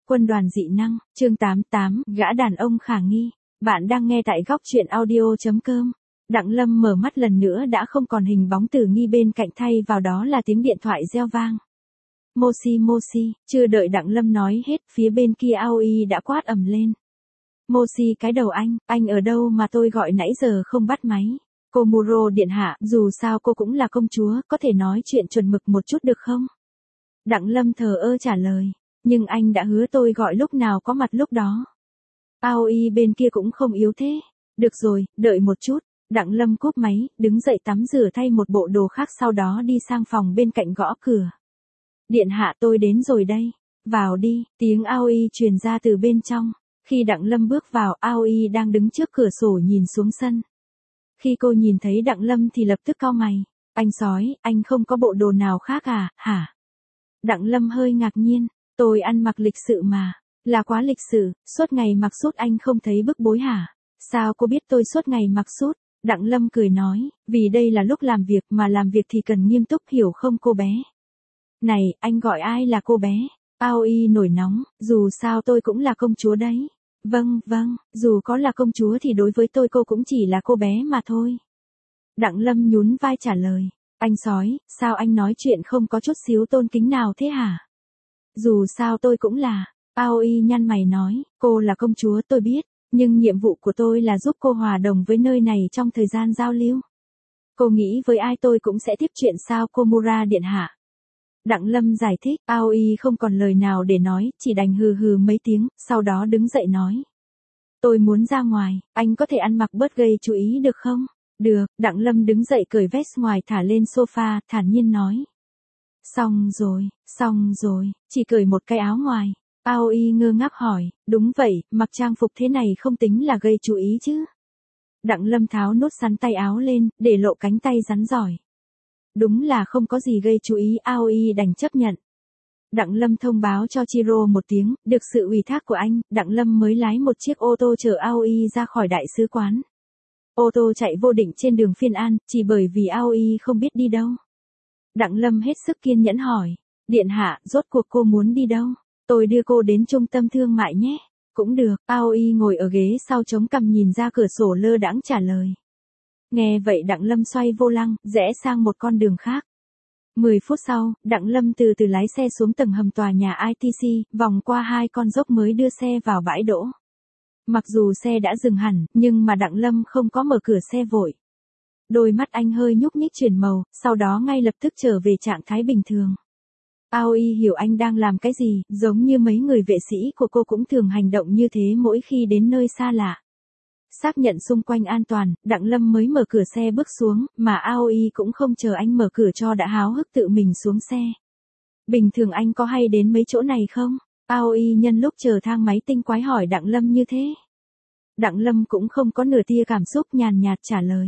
Quân đoàn dị năng, chương 88, gã đàn ông khả nghi. Bạn đang nghe tại góc truyện audio.com. Đặng Lâm mở mắt lần nữa đã không còn hình bóng Tử Nghi bên cạnh, thay vào đó là tiếng điện thoại reo vang. Moshi Moshi, chưa đợi Đặng Lâm nói hết, phía bên kia Aoi đã quát ầm lên. Moshi cái đầu anh ở đâu mà tôi gọi nãy giờ không bắt máy. Komuro điện hạ, dù sao cô cũng là công chúa, có thể nói chuyện chuẩn mực một chút được không? Đặng Lâm thờ ơ trả lời. Nhưng anh đã hứa tôi gọi lúc nào có mặt lúc đó. Aoi bên kia cũng không yếu thế. Được rồi, đợi một chút. Đặng Lâm cúp máy, đứng dậy tắm rửa thay một bộ đồ khác, sau đó đi sang phòng bên cạnh gõ cửa. Điện hạ, tôi đến rồi đây. Vào đi, tiếng Aoi truyền ra từ bên trong. Khi Đặng Lâm bước vào, Aoi đang đứng trước cửa sổ nhìn xuống sân. Khi cô nhìn thấy Đặng Lâm thì lập tức cau mày. Anh sói, anh không có bộ đồ nào khác à, hả? Đặng Lâm hơi ngạc nhiên. Tôi ăn mặc lịch sự mà. Là quá lịch sự, suốt ngày mặc sút anh không thấy bức bối hả? Sao cô biết tôi suốt ngày mặc sút? Đặng Lâm cười nói, vì đây là lúc làm việc, mà làm việc thì cần nghiêm túc, hiểu không cô bé? Này, anh gọi ai là cô bé? Aoi nổi nóng, dù sao tôi cũng là công chúa đấy. Vâng, dù có là công chúa thì đối với tôi cô cũng chỉ là cô bé mà thôi. Đặng Lâm nhún vai trả lời, anh sói, sao anh nói chuyện không có chút xíu tôn kính nào thế hả? Dù sao tôi cũng là. Aoi nhăn mày nói, cô là công chúa tôi biết, nhưng nhiệm vụ của tôi là giúp cô hòa đồng với nơi này trong thời gian giao lưu. Cô nghĩ với ai tôi cũng sẽ tiếp chuyện sao Komura điện hạ? Đặng Lâm giải thích, Aoi không còn lời nào để nói, chỉ đành hừ hừ mấy tiếng, sau đó đứng dậy nói. Tôi muốn ra ngoài, anh có thể ăn mặc bớt gây chú ý được không? Được, Đặng Lâm đứng dậy cởi vest ngoài thả lên sofa, thản nhiên nói. Xong rồi, chỉ cởi một cái áo ngoài. Aoi ngơ ngác hỏi, đúng vậy, mặc trang phục thế này không tính là gây chú ý chứ? Đặng Lâm tháo nút sắn tay áo lên, để lộ cánh tay rắn giỏi. Đúng là không có gì gây chú ý, Aoi đành chấp nhận. Đặng Lâm thông báo cho Chiro một tiếng, được sự ủy thác của anh, Đặng Lâm mới lái một chiếc ô tô chở Aoi ra khỏi đại sứ quán. Ô tô chạy vô định trên đường Phiên An, chỉ bởi vì Aoi không biết đi đâu. Đặng Lâm hết sức kiên nhẫn hỏi, điện hạ, rốt cuộc cô muốn đi đâu? Tôi đưa cô đến trung tâm thương mại nhé. Cũng được, Aoi ngồi ở ghế sau chống cằm nhìn ra cửa sổ lơ đãng trả lời. Nghe vậy Đặng Lâm xoay vô lăng, rẽ sang một con đường khác. 10 phút sau, Đặng Lâm từ từ lái xe xuống tầng hầm tòa nhà ITC, vòng qua 2 con dốc mới đưa xe vào bãi đỗ. Mặc dù xe đã dừng hẳn, nhưng mà Đặng Lâm không có mở cửa xe vội. Đôi mắt anh hơi nhúc nhích chuyển màu, sau đó ngay lập tức trở về trạng thái bình thường. Aoi hiểu anh đang làm cái gì, giống như mấy người vệ sĩ của cô cũng thường hành động như thế mỗi khi đến nơi xa lạ. Xác nhận xung quanh an toàn, Đặng Lâm mới mở cửa xe bước xuống, mà Aoi cũng không chờ anh mở cửa cho đã háo hức tự mình xuống xe. Bình thường anh có hay đến mấy chỗ này không? Aoi nhân lúc chờ thang máy tinh quái hỏi Đặng Lâm như thế. Đặng Lâm cũng không có nửa tia cảm xúc, nhàn nhạt trả lời.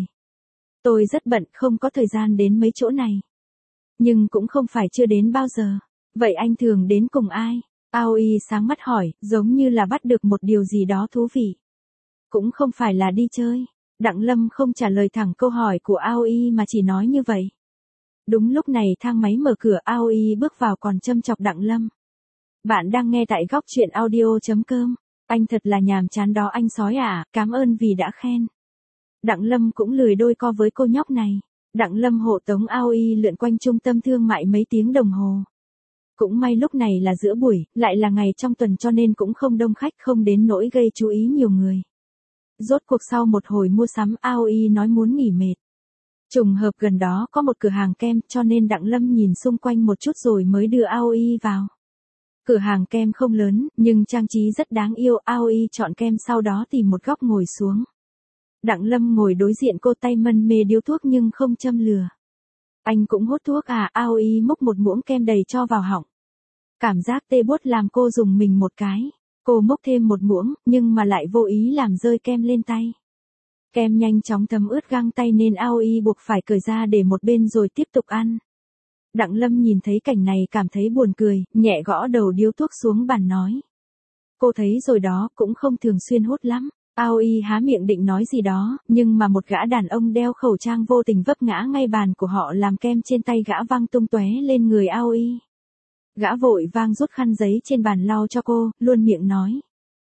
Tôi rất bận, không có thời gian đến mấy chỗ này. Nhưng cũng không phải chưa đến bao giờ. Vậy anh thường đến cùng ai? Aoi sáng mắt hỏi, giống như là bắt được một điều gì đó thú vị. Cũng không phải là đi chơi. Đặng Lâm không trả lời thẳng câu hỏi của Aoi mà chỉ nói như vậy. Đúng lúc này thang máy mở cửa, Aoi bước vào còn châm chọc Đặng Lâm. Bạn đang nghe tại góc truyện audio.com. Anh thật là nhàm chán đó anh sói à, cảm ơn vì đã khen. Đặng Lâm cũng lười đôi co với cô nhóc này. Đặng Lâm hộ tống Aoi lượn quanh trung tâm thương mại mấy tiếng đồng hồ. Cũng may lúc này là giữa buổi, lại là ngày trong tuần cho nên cũng không đông khách, không đến nỗi gây chú ý nhiều người. Rốt cuộc sau một hồi mua sắm, Aoi nói muốn nghỉ mệt. Trùng hợp gần đó có một cửa hàng kem, cho nên Đặng Lâm nhìn xung quanh một chút rồi mới đưa Aoi vào. Cửa hàng kem không lớn, nhưng trang trí rất đáng yêu, Aoi chọn kem sau đó tìm một góc ngồi xuống. Đặng Lâm ngồi đối diện cô, tay mân mê điếu thuốc nhưng không châm lửa. Anh cũng hút thuốc à? Aoi múc một muỗng kem đầy cho vào họng. Cảm giác tê buốt làm cô dùng mình một cái. Cô múc thêm một muỗng, nhưng mà lại vô ý làm rơi kem lên tay. Kem nhanh chóng thấm ướt găng tay nên Aoi buộc phải cởi ra để một bên rồi tiếp tục ăn. Đặng Lâm nhìn thấy cảnh này cảm thấy buồn cười, nhẹ gõ đầu điếu thuốc xuống bàn nói. Cô thấy rồi đó, cũng không thường xuyên hút lắm. Aoi há miệng định nói gì đó, nhưng mà một gã đàn ông đeo khẩu trang vô tình vấp ngã ngay bàn của họ làm kem trên tay gã văng tung tóe lên người Aoi. Gã vội vang rút khăn giấy trên bàn lau cho cô, luôn miệng nói.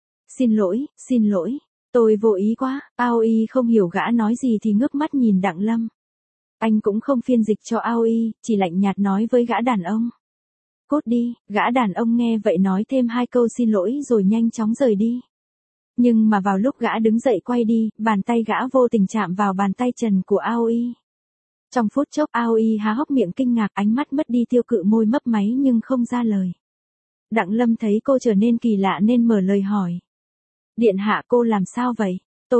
Xin lỗi, tôi vô ý quá, Aoi không hiểu gã nói gì thì ngước mắt nhìn Đặng Lâm. Anh cũng không phiên dịch cho Aoi, chỉ lạnh nhạt nói với gã đàn ông. Cút đi, gã đàn ông nghe vậy nói thêm 2 câu xin lỗi rồi nhanh chóng rời đi. Nhưng mà vào lúc gã đứng dậy quay đi, bàn tay gã vô tình chạm vào bàn tay trần của Aoi. Trong phút chốc Aoi há hốc miệng kinh ngạc, ánh mắt mất đi tiêu cự, môi mấp máy nhưng không ra lời. Đặng Lâm thấy cô trở nên kỳ lạ nên mở lời hỏi. Điện hạ cô làm sao vậy?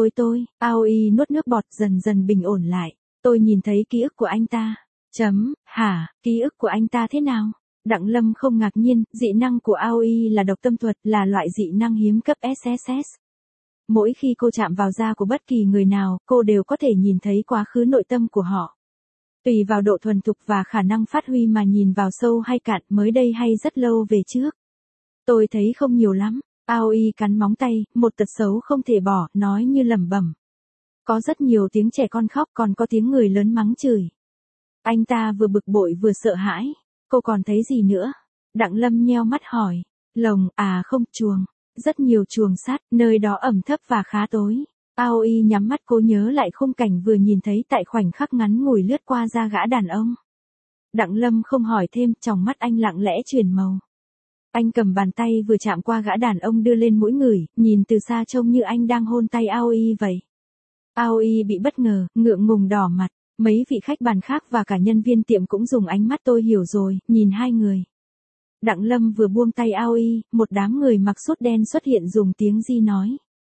Aoi nuốt nước bọt dần dần bình ổn lại. Tôi nhìn thấy ký ức của anh ta. Hả, ký ức của anh ta thế nào? Đặng Lâm không ngạc nhiên, dị năng của Aoi là độc tâm thuật, là loại dị năng hiếm cấp SSS. Mỗi khi cô chạm vào da của bất kỳ người nào, cô đều có thể nhìn thấy quá khứ nội tâm của họ. Tùy vào độ thuần thục và khả năng phát huy mà nhìn vào sâu hay cạn, mới đây hay rất lâu về trước. Tôi thấy không nhiều lắm. Aoi cắn móng tay, một tật xấu không thể bỏ, nói như lẩm bẩm. Có rất nhiều tiếng trẻ con khóc, còn có tiếng người lớn mắng chửi. Anh ta vừa bực bội vừa sợ hãi. Cô còn thấy gì nữa? Đặng Lâm nheo mắt hỏi. Lồng, không, chuồng. Rất nhiều chuồng sắt, nơi đó ẩm thấp và khá tối. Aoi nhắm mắt cố nhớ lại khung cảnh vừa nhìn thấy tại khoảnh khắc ngắn ngủi lướt qua da gã đàn ông. Đặng Lâm không hỏi thêm, tròng mắt anh lặng lẽ chuyển màu. Anh cầm bàn tay vừa chạm qua gã đàn ông đưa lên mũi ngửi, nhìn từ xa trông như anh đang hôn tay Aoi vậy. Aoi bị bất ngờ, ngượng ngùng đỏ mặt. Mấy vị khách bàn khác và cả nhân viên tiệm cũng dùng ánh mắt tôi hiểu rồi, nhìn hai người. Đặng Lâm vừa buông tay Aoi, một đám người mặc sút đen xuất hiện dùng tiếng Di nói.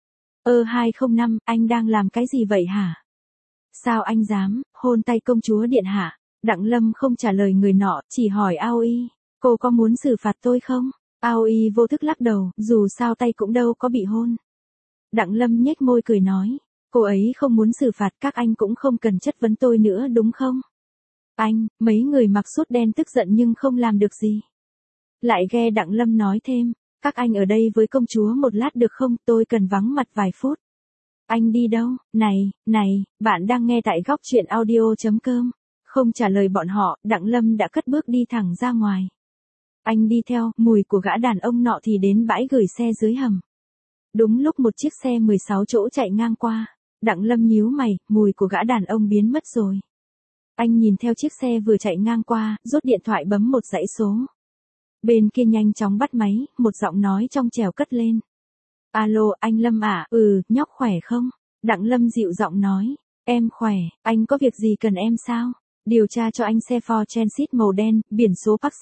205, anh đang làm cái gì vậy hả? Sao anh dám, hôn tay công chúa điện hạ? Đặng Lâm không trả lời người nọ, chỉ hỏi Aoi, cô có muốn xử phạt tôi không? Aoi vô thức lắc đầu, dù sao tay cũng đâu có bị hôn. Đặng Lâm nhếch môi cười nói. Cô ấy không muốn xử phạt, các anh cũng không cần chất vấn tôi nữa đúng không? Anh, mấy người mặc sút đen tức giận nhưng không làm được gì. Lại ghe Đặng Lâm nói thêm, các anh ở đây với công chúa một lát được không, tôi cần vắng mặt vài phút. Anh đi đâu? Này, bạn đang nghe tại góc truyện audio.com. Không trả lời bọn họ, Đặng Lâm đã cất bước đi thẳng ra ngoài. Anh đi theo, mùi của gã đàn ông nọ thì đến bãi gửi xe dưới hầm. Đúng lúc một chiếc xe 16 chỗ chạy ngang qua. Đặng Lâm nhíu mày, mùi của gã đàn ông biến mất rồi. Anh nhìn theo chiếc xe vừa chạy ngang qua, rút điện thoại bấm một dãy số. Bên kia nhanh chóng bắt máy, một giọng nói trong trẻo cất lên. Alo, anh Lâm à? Nhóc khỏe không? Đặng Lâm dịu giọng nói. Em khỏe, anh có việc gì cần em sao? Điều tra cho anh xe Ford Transit màu đen, biển số Park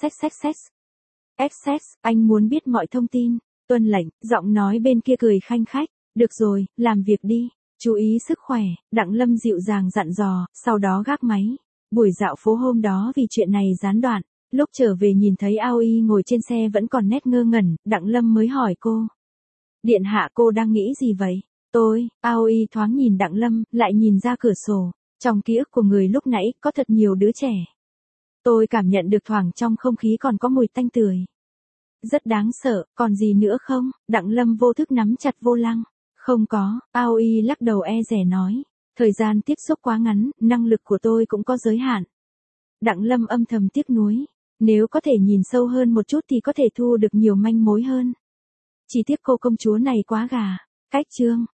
XX, anh muốn biết mọi thông tin. Tuân lệnh, giọng nói bên kia cười khanh khách. Được rồi, làm việc đi. Chú ý sức khỏe, Đặng Lâm dịu dàng dặn dò, sau đó gác máy. Buổi dạo phố hôm đó vì chuyện này gián đoạn. Lúc trở về nhìn thấy Aoi ngồi trên xe vẫn còn nét ngơ ngẩn, Đặng Lâm mới hỏi cô. Điện hạ cô đang nghĩ gì vậy? Aoi thoáng nhìn Đặng Lâm, lại nhìn ra cửa sổ. Trong ký ức của người lúc nãy có thật nhiều đứa trẻ. Tôi cảm nhận được thoảng trong không khí còn có mùi tanh tưởi. Rất đáng sợ, còn gì nữa không? Đặng Lâm vô thức nắm chặt vô lăng. Không có, Aoi lắc đầu e dè nói. Thời gian tiếp xúc quá ngắn, năng lực của tôi cũng có giới hạn. Đặng Lâm âm thầm tiếc nuối. Nếu có thể nhìn sâu hơn một chút thì có thể thu được nhiều manh mối hơn. Chỉ tiếc cô công chúa này quá gà. Cách chương.